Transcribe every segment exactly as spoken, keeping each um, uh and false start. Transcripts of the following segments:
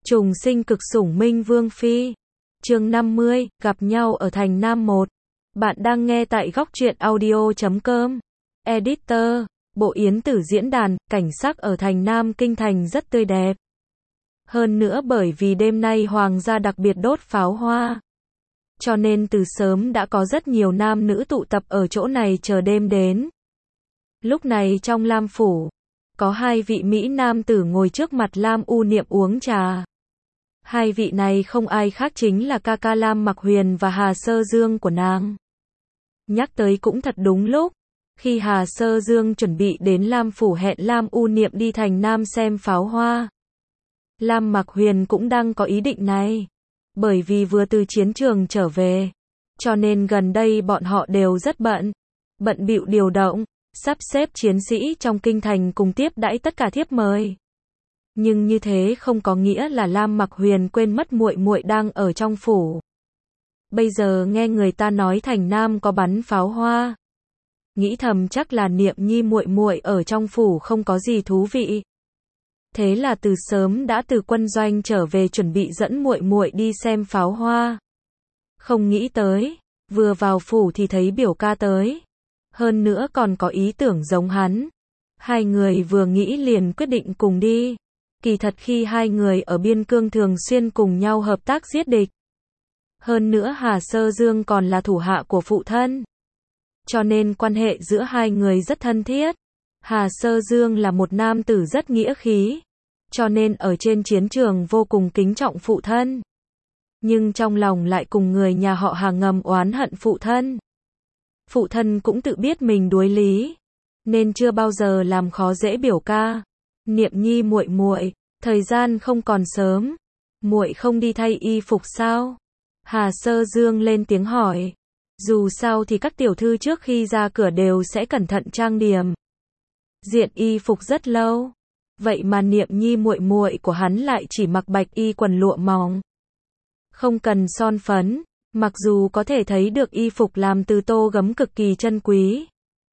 Trùng sinh cực sủng Minh Vương Phi. Chương năm mươi, gặp nhau ở thành Nam một. Bạn đang nghe tại góc truyện audio chấm com. Editor, Bộ Yến Tử diễn đàn, cảnh sắc ở thành Nam Kinh thành rất tươi đẹp. Hơn nữa bởi vì đêm nay hoàng gia đặc biệt đốt pháo hoa. Cho nên từ sớm đã có rất nhiều nam nữ tụ tập ở chỗ này chờ đêm đến. Lúc này trong Lam Phủ, có hai vị Mỹ nam tử ngồi trước mặt Lam U Niệm uống trà. Hai vị này không ai khác chính là ca ca Lam Mặc Huyền và Hà Sơ Dương của nàng. Nhắc tới cũng thật đúng lúc, khi Hà Sơ Dương chuẩn bị đến Lam Phủ hẹn Lam U Niệm đi thành Nam xem pháo hoa. Lam Mặc Huyền cũng đang có ý định này, bởi vì vừa từ chiến trường trở về, cho nên gần đây bọn họ đều rất bận, bận bịu điều động, sắp xếp chiến sĩ trong kinh thành cùng tiếp đãi tất cả thiếp mời. Nhưng như thế không có nghĩa là Lam Mặc Huyền quên mất muội muội đang ở trong phủ. Bây giờ nghe người ta nói thành Nam có bắn pháo hoa, nghĩ thầm chắc là Niệm Nhi muội muội ở trong phủ không có gì thú vị. Thế là từ sớm đã từ quân doanh trở về chuẩn bị dẫn muội muội đi xem pháo hoa. Không nghĩ tới, vừa vào phủ thì thấy biểu ca tới. Hơn nữa còn có ý tưởng giống hắn. Hai người vừa nghĩ liền quyết định cùng đi. Kỳ thật khi hai người ở biên cương thường xuyên cùng nhau hợp tác giết địch. Hơn nữa Hà Sơ Dương còn là thủ hạ của phụ thân. Cho nên quan hệ giữa hai người rất thân thiết. Hà Sơ Dương là một nam tử rất nghĩa khí. Cho nên ở trên chiến trường vô cùng kính trọng phụ thân. Nhưng trong lòng lại cùng người nhà họ Hà ngầm oán hận phụ thân. Phụ thân cũng tự biết mình đuối lý, nên chưa bao giờ làm khó dễ biểu ca. Niệm Nhi muội muội, thời gian không còn sớm, muội không đi thay y phục sao? Hà Sơ Dương lên tiếng hỏi. Dù sao thì các tiểu thư trước khi ra cửa đều sẽ cẩn thận trang điểm, diện y phục rất lâu. Vậy mà Niệm Nhi muội muội của hắn lại chỉ mặc bạch y quần lụa mỏng, không cần son phấn. Mặc dù có thể thấy được y phục làm từ tô gấm cực kỳ chân quý,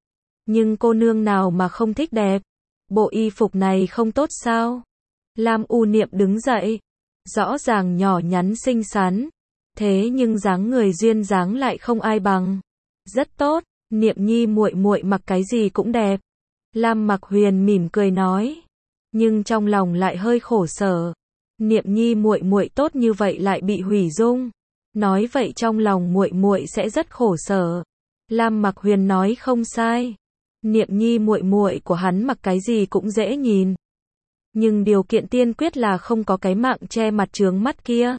nhưng cô nương nào mà không thích đẹp. Bộ y phục này không tốt sao? Lam U Niệm đứng dậy, rõ ràng nhỏ nhắn xinh xắn, thế nhưng dáng người duyên dáng lại không ai bằng. Rất tốt, Niệm Nhi muội muội mặc cái gì cũng đẹp. Lam Mặc Huyền mỉm cười nói, nhưng trong lòng lại hơi khổ sở. Niệm Nhi muội muội tốt như vậy lại bị hủy dung. Nói vậy trong lòng muội muội sẽ rất khổ sở. Lam Mặc Huyền nói không sai. Niệm Nhi muội muội của hắn mặc cái gì cũng dễ nhìn. Nhưng điều kiện tiên quyết là không có cái mạng che mặt chướng mắt kia.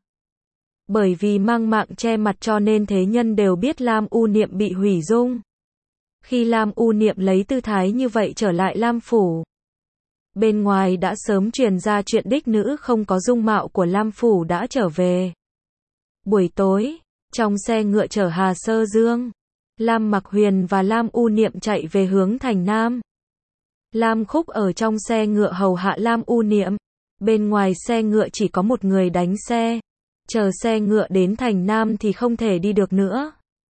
Bởi vì mang mạng che mặt cho nên thế nhân đều biết Lam U Niệm bị hủy dung. Khi Lam U Niệm lấy tư thái như vậy trở lại Lam Phủ, bên ngoài đã sớm truyền ra chuyện đích nữ không có dung mạo của Lam Phủ đã trở về. Buổi tối, trong xe ngựa chở Hà Sơ Dương, Lam Mặc Huyền và Lam U Niệm chạy về hướng thành Nam. Lam Khúc ở trong xe ngựa hầu hạ Lam U Niệm. Bên ngoài xe ngựa chỉ có một người đánh xe. Chờ xe ngựa đến thành Nam thì không thể đi được nữa,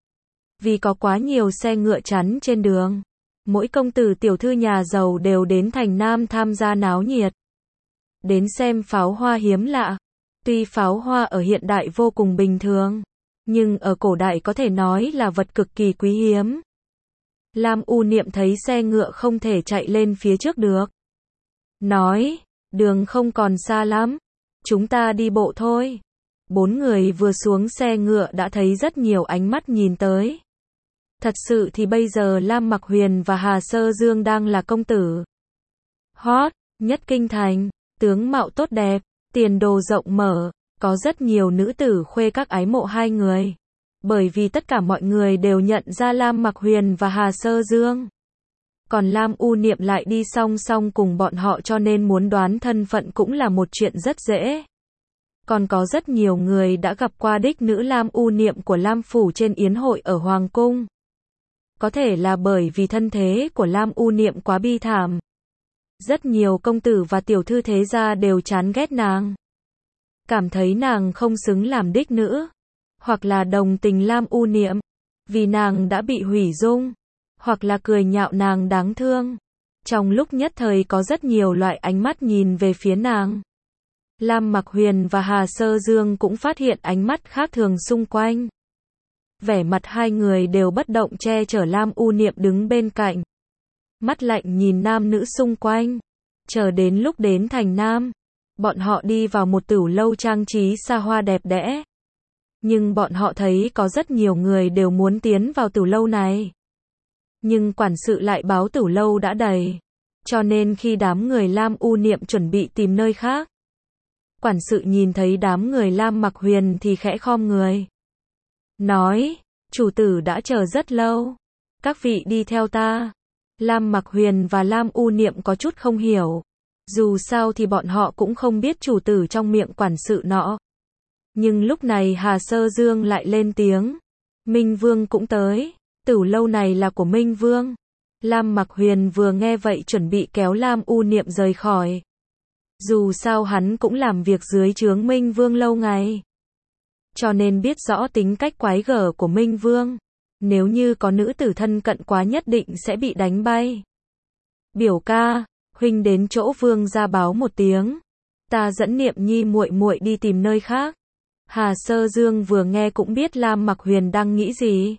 vì có quá nhiều xe ngựa chắn trên đường. Mỗi công tử tiểu thư nhà giàu đều đến thành Nam tham gia náo nhiệt, đến xem pháo hoa hiếm lạ. Tuy pháo hoa ở hiện đại vô cùng bình thường, nhưng ở cổ đại có thể nói là vật cực kỳ quý hiếm. Lam U Niệm thấy xe ngựa không thể chạy lên phía trước được, nói, đường không còn xa lắm, chúng ta đi bộ thôi. Bốn người vừa xuống xe ngựa đã thấy rất nhiều ánh mắt nhìn tới. Thật sự thì bây giờ Lam Mặc Huyền và Hà Sơ Dương đang là công tử hot nhất kinh thành, tướng mạo tốt đẹp, tiền đồ rộng mở, có rất nhiều nữ tử khuê các ái mộ hai người. Bởi vì tất cả mọi người đều nhận ra Lam Mặc Huyền và Hà Sơ Dương. Còn Lam U Niệm lại đi song song cùng bọn họ cho nên muốn đoán thân phận cũng là một chuyện rất dễ. Còn có rất nhiều người đã gặp qua đích nữ Lam U Niệm của Lam Phủ trên yến hội ở Hoàng Cung. Có thể là bởi vì thân thế của Lam U Niệm quá bi thảm. Rất nhiều công tử và tiểu thư thế gia đều chán ghét nàng, cảm thấy nàng không xứng làm đích nữ, hoặc là đồng tình Lam U Niệm, vì nàng đã bị hủy dung, hoặc là cười nhạo nàng đáng thương. Trong lúc nhất thời có rất nhiều loại ánh mắt nhìn về phía nàng. Lam Mặc Huyền và Hà Sơ Dương cũng phát hiện ánh mắt khác thường xung quanh. Vẻ mặt hai người đều bất động che chở Lam U Niệm đứng bên cạnh. Mắt lạnh nhìn nam nữ xung quanh. Chờ đến lúc đến thành Nam, bọn họ đi vào một tửu lâu trang trí xa hoa đẹp đẽ. Nhưng bọn họ thấy có rất nhiều người đều muốn tiến vào tửu lâu này. Nhưng quản sự lại báo tửu lâu đã đầy. Cho nên khi đám người Lam U Niệm chuẩn bị tìm nơi khác, quản sự nhìn thấy đám người Lam Mặc Huyền thì khẽ khom người. Nói, chủ tử đã chờ rất lâu. Các vị đi theo ta. Lam Mặc Huyền và Lam U Niệm có chút không hiểu. Dù sao thì bọn họ cũng không biết chủ tử trong miệng quản sự nọ. Nhưng lúc này Hà Sơ Dương lại lên tiếng. Minh Vương cũng tới. Tửu lâu này là của Minh Vương. Lam Mặc Huyền vừa nghe vậy chuẩn bị kéo Lam U Niệm rời khỏi. Dù sao hắn cũng làm việc dưới trướng Minh Vương lâu ngày. Cho nên biết rõ tính cách quái gở của Minh Vương. Nếu như có nữ tử thân cận quá nhất định sẽ bị đánh bay. Biểu ca, huynh đến chỗ Vương gia báo một tiếng. Ta dẫn Niệm Nhi muội muội đi tìm nơi khác. Hà Sơ Dương vừa nghe cũng biết Lam Mặc Huyền đang nghĩ gì.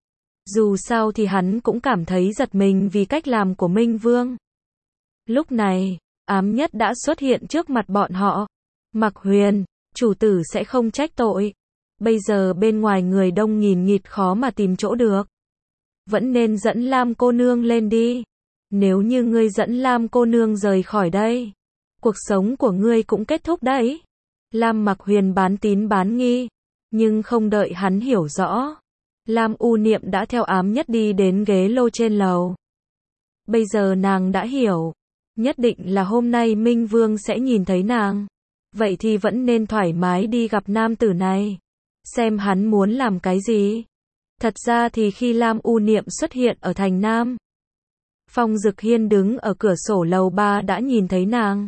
Dù sao thì hắn cũng cảm thấy giật mình vì cách làm của Minh Vương. Lúc này, Ám Nhất đã xuất hiện trước mặt bọn họ. Mặc Huyền, chủ tử sẽ không trách tội. Bây giờ bên ngoài người đông nghìn nghịt khó mà tìm chỗ được. Vẫn nên dẫn Lam cô nương lên đi. Nếu như ngươi dẫn Lam cô nương rời khỏi đây, cuộc sống của ngươi cũng kết thúc đấy. Lam Mặc Huyền bán tín bán nghi, nhưng không đợi hắn hiểu rõ. Lam U Niệm đã theo Ám Nhất đi đến ghế lô trên lầu. Bây giờ nàng đã hiểu, nhất định là hôm nay Minh Vương sẽ nhìn thấy nàng. Vậy thì vẫn nên thoải mái đi gặp nam tử này, xem hắn muốn làm cái gì. Thật ra thì khi Lam U Niệm xuất hiện ở thành Nam, Phong Dực Hiên đứng ở cửa sổ lầu ba đã nhìn thấy nàng.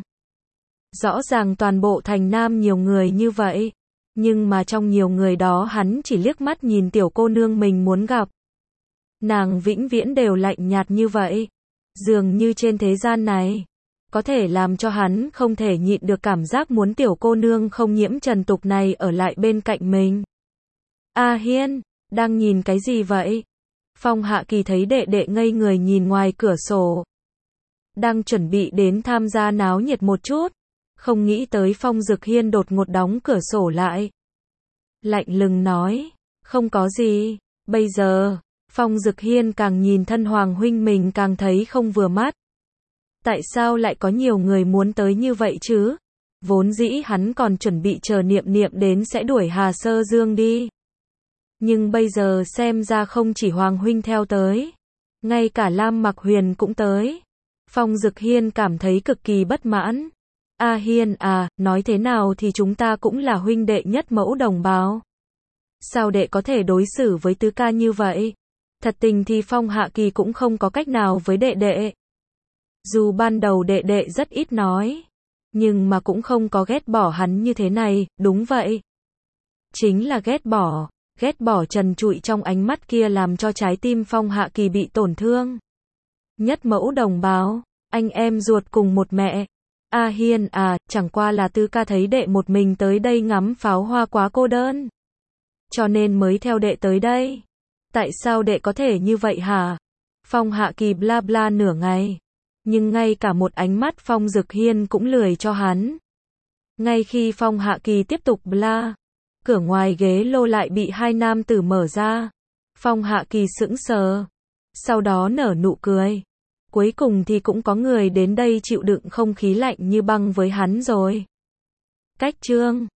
Rõ ràng toàn bộ thành Nam nhiều người như vậy, nhưng mà trong nhiều người đó hắn chỉ liếc mắt nhìn tiểu cô nương mình muốn gặp. Nàng vĩnh viễn đều lạnh nhạt như vậy. Dường như trên thế gian này, có thể làm cho hắn không thể nhịn được cảm giác muốn tiểu cô nương không nhiễm trần tục này ở lại bên cạnh mình. A Hiên, đang nhìn cái gì vậy? Phong Hạ Kỳ thấy đệ đệ ngây người nhìn ngoài cửa sổ. Đang chuẩn bị đến tham gia náo nhiệt một chút. Không nghĩ tới Phong Dực Hiên đột ngột đóng cửa sổ lại. Lạnh lùng nói, không có gì. Bây giờ, Phong Dực Hiên càng nhìn thân hoàng huynh mình càng thấy không vừa mắt. Tại sao lại có nhiều người muốn tới như vậy chứ? Vốn dĩ hắn còn chuẩn bị chờ Niệm Niệm đến sẽ đuổi Hà Sơ Dương đi. Nhưng bây giờ xem ra không chỉ hoàng huynh theo tới, ngay cả Lam Mặc Huyền cũng tới. Phong Dực Hiên cảm thấy cực kỳ bất mãn. A Hiên à, nói thế nào thì chúng ta cũng là huynh đệ nhất mẫu đồng bào. Sao đệ có thể đối xử với tứ ca như vậy? Thật tình thì Phong Hạ Kỳ cũng không có cách nào với đệ đệ. Dù ban đầu đệ đệ rất ít nói, nhưng mà cũng không có ghét bỏ hắn như thế này, đúng vậy. Chính là ghét bỏ, ghét bỏ trần trụi trong ánh mắt kia làm cho trái tim Phong Hạ Kỳ bị tổn thương. Nhất mẫu đồng bào, anh em ruột cùng một mẹ. A Hiên à, chẳng qua là tứ ca thấy đệ một mình tới đây ngắm pháo hoa quá cô đơn, cho nên mới theo đệ tới đây. Tại sao đệ có thể như vậy hả? Phong Hạ Kỳ bla bla nửa ngày, nhưng ngay cả một ánh mắt Phong Dực Hiên cũng lười cho hắn. Ngay khi Phong Hạ Kỳ tiếp tục bla, cửa ngoài ghế lô lại bị hai nam tử mở ra. Phong Hạ Kỳ sững sờ, sau đó nở nụ cười. Cuối cùng thì cũng có người đến đây chịu đựng không khí lạnh như băng với hắn rồi. Cách chương